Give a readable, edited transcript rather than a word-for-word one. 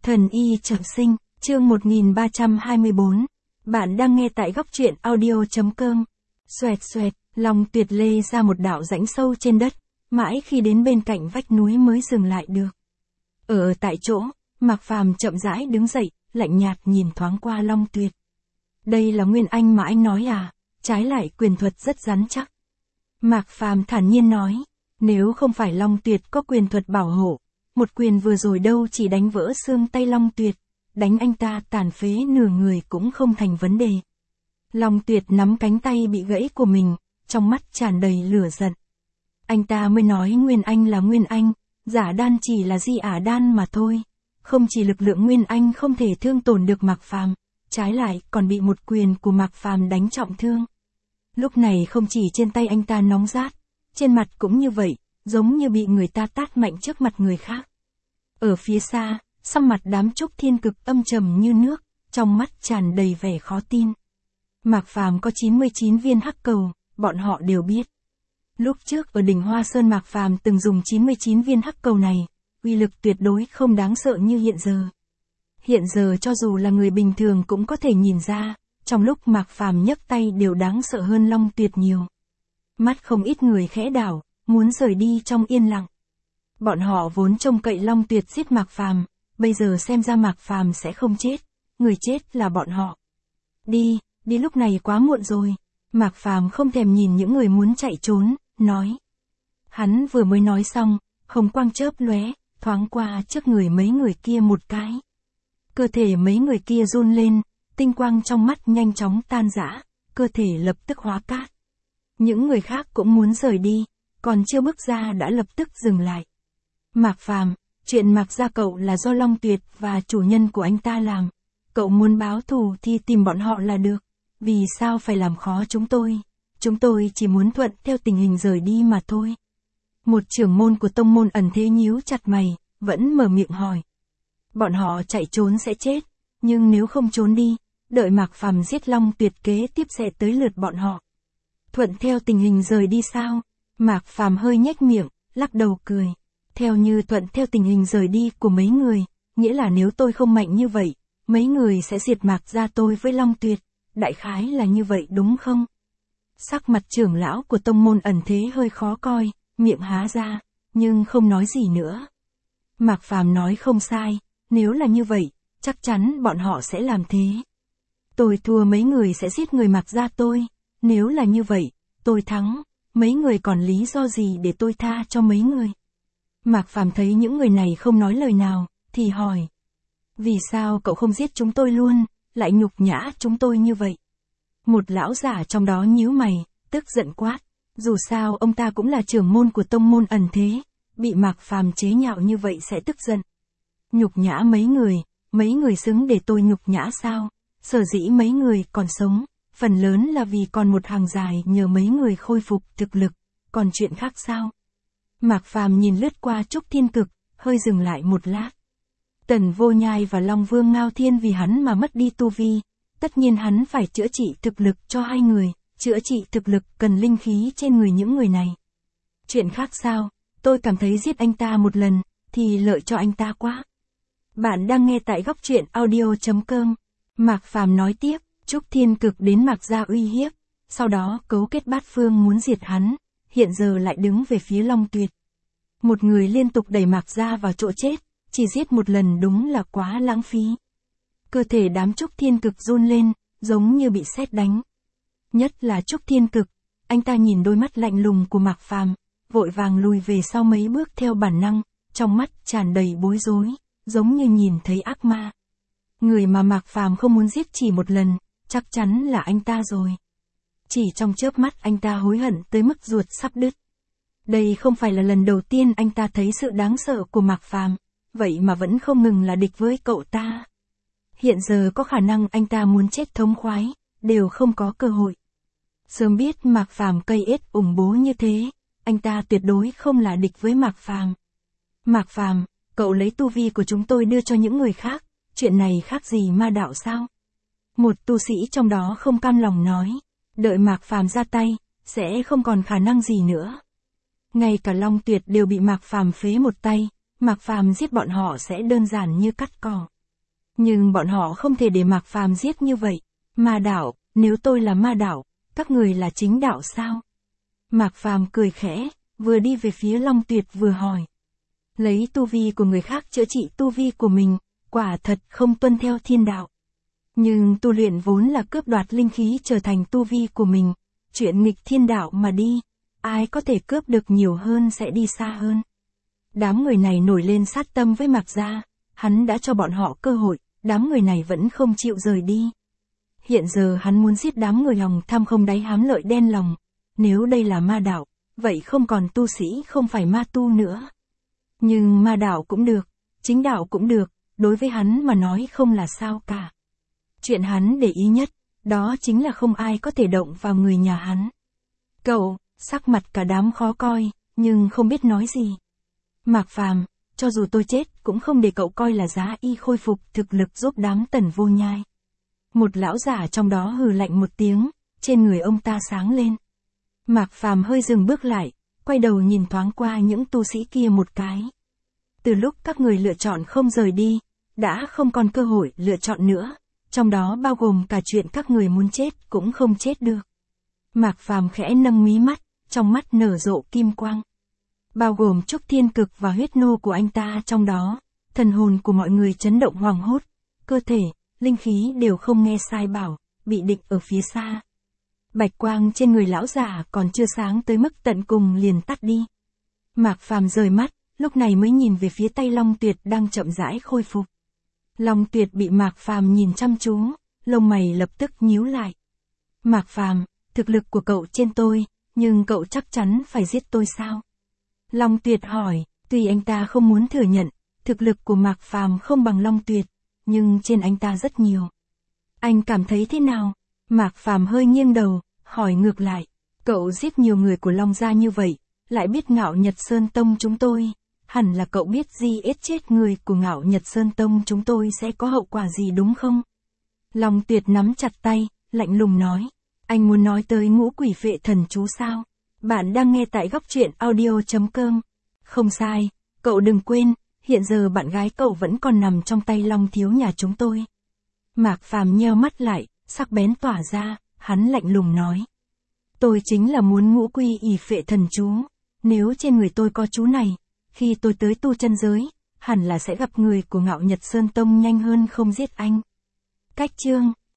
Thần y trọng sinh, chương 1324. Bạn đang nghe tại góc truyện audio.com. Xoẹt xoẹt, Long Tuyệt lê ra một đạo rãnh sâu trên đất, mãi khi đến bên cạnh vách núi mới dừng lại được. Ở tại chỗ, Mạc Phàm chậm rãi đứng dậy, lạnh nhạt nhìn thoáng qua Long Tuyệt. Đây là Nguyên Anh mà anh nói à? Trái lại quyền thuật rất rắn chắc. Mạc Phàm thản nhiên nói, nếu không phải Long Tuyệt có quyền thuật bảo hộ, một quyền vừa rồi đâu chỉ đánh vỡ xương tay Long Tuyệt, đánh anh ta tàn phế nửa người cũng không thành vấn đề. Long Tuyệt nắm cánh tay bị gãy của mình, trong mắt tràn đầy lửa giận. Anh ta mới nói Nguyên Anh là Nguyên Anh, giả đan chỉ là di ả đan mà thôi. Không chỉ lực lượng Nguyên Anh không thể thương tổn được Mạc Phàm, trái lại còn bị một quyền của Mạc Phàm đánh trọng thương. Lúc này không chỉ trên tay anh ta nóng rát, trên mặt cũng như vậy, giống như bị người ta tát mạnh trước mặt người khác. Ở phía xa, sắc mặt đám Trúc Thiên Cực âm trầm như nước, trong mắt tràn đầy vẻ khó tin. Mạc Phàm có 99 viên hắc cầu, bọn họ đều biết. Lúc trước ở đỉnh Hoa Sơn Mạc Phàm từng dùng 99 viên hắc cầu này, uy lực tuyệt đối không đáng sợ như hiện giờ. Hiện giờ cho dù là người bình thường cũng có thể nhìn ra, trong lúc Mạc Phàm nhấc tay đều đáng sợ hơn Long Tuyệt nhiều. Mắt không ít người khẽ đảo, muốn rời đi trong yên lặng. Bọn họ vốn trông cậy Long Tuyệt giết Mạc Phàm, bây giờ xem ra Mạc Phàm sẽ không chết, người chết là bọn họ. Đi lúc này quá muộn rồi. Mạc Phàm không thèm nhìn những người muốn chạy trốn, nói. Hắn vừa mới nói xong, hồng quang chớp lóe, thoáng qua trước người mấy người kia một cái. Cơ thể mấy người kia run lên, tinh quang trong mắt nhanh chóng tan rã, cơ thể lập tức hóa cát. Những người khác cũng muốn rời đi, còn chưa bước ra đã lập tức dừng lại. Mạc Phàm, chuyện Mạc gia cậu là do Long Tuyệt và chủ nhân của anh ta làm. Cậu muốn báo thù thì tìm bọn họ là được. Vì sao phải làm khó chúng tôi? Chúng tôi chỉ muốn thuận theo tình hình rời đi mà thôi. Một trưởng môn của tông môn ẩn thế nhíu chặt mày, vẫn mở miệng hỏi. Bọn họ chạy trốn sẽ chết, nhưng nếu không trốn đi, đợi Mạc Phàm giết Long Tuyệt kế tiếp sẽ tới lượt bọn họ. Thuận theo tình hình rời đi sao? Mạc Phàm hơi nhếch miệng, lắc đầu cười. Theo như thuận theo tình hình rời đi của mấy người, nghĩa là nếu tôi không mạnh như vậy, mấy người sẽ diệt Mạc gia tôi với Long Tuyệt. Đại khái là như vậy đúng không? Sắc mặt trưởng lão của tông môn ẩn thế hơi khó coi, miệng há ra, nhưng không nói gì nữa. Mạc Phàm nói không sai, nếu là như vậy, chắc chắn bọn họ sẽ làm thế. Tôi thua mấy người sẽ giết người Mạc gia tôi, nếu là như vậy, tôi thắng, mấy người còn lý do gì để tôi tha cho mấy người? Mạc Phàm thấy những người này không nói lời nào, thì hỏi. Vì sao cậu không giết chúng tôi luôn, lại nhục nhã chúng tôi như vậy? Một lão giả trong đó nhíu mày, tức giận quát. Dù sao ông ta cũng là trưởng môn của tông môn ẩn thế, bị Mạc Phàm chế nhạo như vậy sẽ tức giận. Nhục nhã mấy người xứng để tôi nhục nhã sao? Sở dĩ mấy người còn sống, phần lớn là vì còn một hàng dài nhờ mấy người khôi phục thực lực, còn chuyện khác sao? Mạc Phàm nhìn lướt qua Trúc Thiên Cực, hơi dừng lại một lát. Tần Vô Nhai và Long Vương Ngao Thiên vì hắn mà mất đi tu vi, tất nhiên hắn phải chữa trị thực lực cho hai người, chữa trị thực lực cần linh khí trên người những người này. Chuyện khác sao, tôi cảm thấy giết anh ta một lần, thì lợi cho anh ta quá. Bạn đang nghe tại góc truyện audio.com. Mạc Phàm nói tiếp, Trúc Thiên Cực đến Mạc gia uy hiếp, sau đó cấu kết bát phương muốn diệt hắn, hiện giờ lại đứng về phía Long Tuyệt. Một người liên tục đẩy Mạc gia vào chỗ chết, chỉ giết một lần đúng là quá lãng phí. Cơ thể đám Trúc Thiên Cực run lên, giống như bị sét đánh. Nhất là Trúc Thiên Cực, anh ta nhìn đôi mắt lạnh lùng của Mạc Phàm, vội vàng lùi về sau mấy bước theo bản năng, trong mắt tràn đầy bối rối, giống như nhìn thấy ác ma. Người mà Mạc Phàm không muốn giết chỉ một lần, chắc chắn là anh ta rồi. Chỉ trong chớp mắt anh ta hối hận tới mức ruột sắp đứt. Đây không phải là lần đầu tiên anh ta thấy sự đáng sợ của Mạc Phàm, vậy mà vẫn không ngừng là địch với cậu ta. Hiện giờ có khả năng anh ta muốn chết thống khoái, đều không có cơ hội. Sớm biết Mạc Phàm cây ết ủng bố như thế, anh ta tuyệt đối không là địch với Mạc Phàm. Mạc Phàm, cậu lấy tu vi của chúng tôi đưa cho những người khác, chuyện này khác gì ma đạo sao? Một tu sĩ trong đó không cam lòng nói, đợi Mạc Phàm ra tay, sẽ không còn khả năng gì nữa. Ngay cả Long Tuyệt đều bị Mạc Phàm phế một tay, Mạc Phàm giết bọn họ sẽ đơn giản như cắt cỏ. Nhưng bọn họ không thể để Mạc Phàm giết như vậy. Ma đạo, nếu tôi là ma đạo, các người là chính đạo sao? Mạc Phàm cười khẽ, vừa đi về phía Long Tuyệt vừa hỏi. Lấy tu vi của người khác chữa trị tu vi của mình, quả thật không tuân theo thiên đạo. Nhưng tu luyện vốn là cướp đoạt linh khí trở thành tu vi của mình, chuyện nghịch thiên đạo mà đi, ai có thể cướp được nhiều hơn sẽ đi xa hơn. Đám người này nổi lên sát tâm với Mạc gia, hắn đã cho bọn họ cơ hội, đám người này vẫn không chịu rời đi. Hiện giờ hắn muốn giết đám người lòng tham không đáy hám lợi đen lòng, nếu đây là ma đạo, vậy không còn tu sĩ không phải ma tu nữa. Nhưng ma đạo cũng được, chính đạo cũng được, đối với hắn mà nói không là sao cả. Chuyện hắn để ý nhất, đó chính là không ai có thể động vào người nhà hắn. Cậu, sắc mặt cả đám khó coi, nhưng không biết nói gì. Mạc Phàm, cho dù tôi chết cũng không để cậu coi là giá y khôi phục thực lực giúp đám Tần Vô Nhai. Một lão giả trong đó hừ lạnh một tiếng, trên người ông ta sáng lên. Mạc Phàm hơi dừng bước lại, quay đầu nhìn thoáng qua những tu sĩ kia một cái. Từ lúc các người lựa chọn không rời đi, đã không còn cơ hội lựa chọn nữa, trong đó bao gồm cả chuyện các người muốn chết cũng không chết được. Mạc Phàm khẽ nâng mí mắt, trong mắt nở rộ kim quang. Bao gồm Trúc Thiên Cực và huyết nô của anh ta trong đó, thần hồn của mọi người chấn động hoảng hốt, cơ thể, linh khí đều không nghe sai bảo, bị địch ở phía xa. Bạch quang trên người lão giả còn chưa sáng tới mức tận cùng liền tắt đi. Mạc Phàm rời mắt, lúc này mới nhìn về phía tay Long Tuyệt đang chậm rãi khôi phục. Long Tuyệt bị Mạc Phàm nhìn chăm chú, lông mày lập tức nhíu lại. Mạc Phàm, thực lực của cậu trên tôi, nhưng cậu chắc chắn phải giết tôi sao? Long Tuyệt hỏi, tuy anh ta không muốn thừa nhận, thực lực của Mạc Phàm không bằng Long Tuyệt, nhưng trên anh ta rất nhiều. Anh cảm thấy thế nào? Mạc Phàm hơi nghiêng đầu, hỏi ngược lại, cậu giết nhiều người của Long gia như vậy, lại biết Ngạo Nhật Sơn Tông chúng tôi, hẳn là cậu biết giết chết người của Ngạo Nhật Sơn Tông chúng tôi sẽ có hậu quả gì đúng không? Long Tuyệt nắm chặt tay, lạnh lùng nói, anh muốn nói tới ngũ quỷ phệ thần chú sao? Bạn đang nghe tại góc truyện audio.com. Không sai, cậu đừng quên, hiện giờ bạn gái cậu vẫn còn nằm trong tay Long thiếu nhà chúng tôi. Mạc Phàm nheo mắt lại, sắc bén tỏa ra, hắn lạnh lùng nói. Tôi chính là muốn ngũ quy ỷ phệ thần chú, nếu trên người tôi có chú này, khi tôi tới tu chân giới, hẳn là sẽ gặp người của Ngạo Nhật Sơn Tông nhanh hơn không giết anh. Cách chương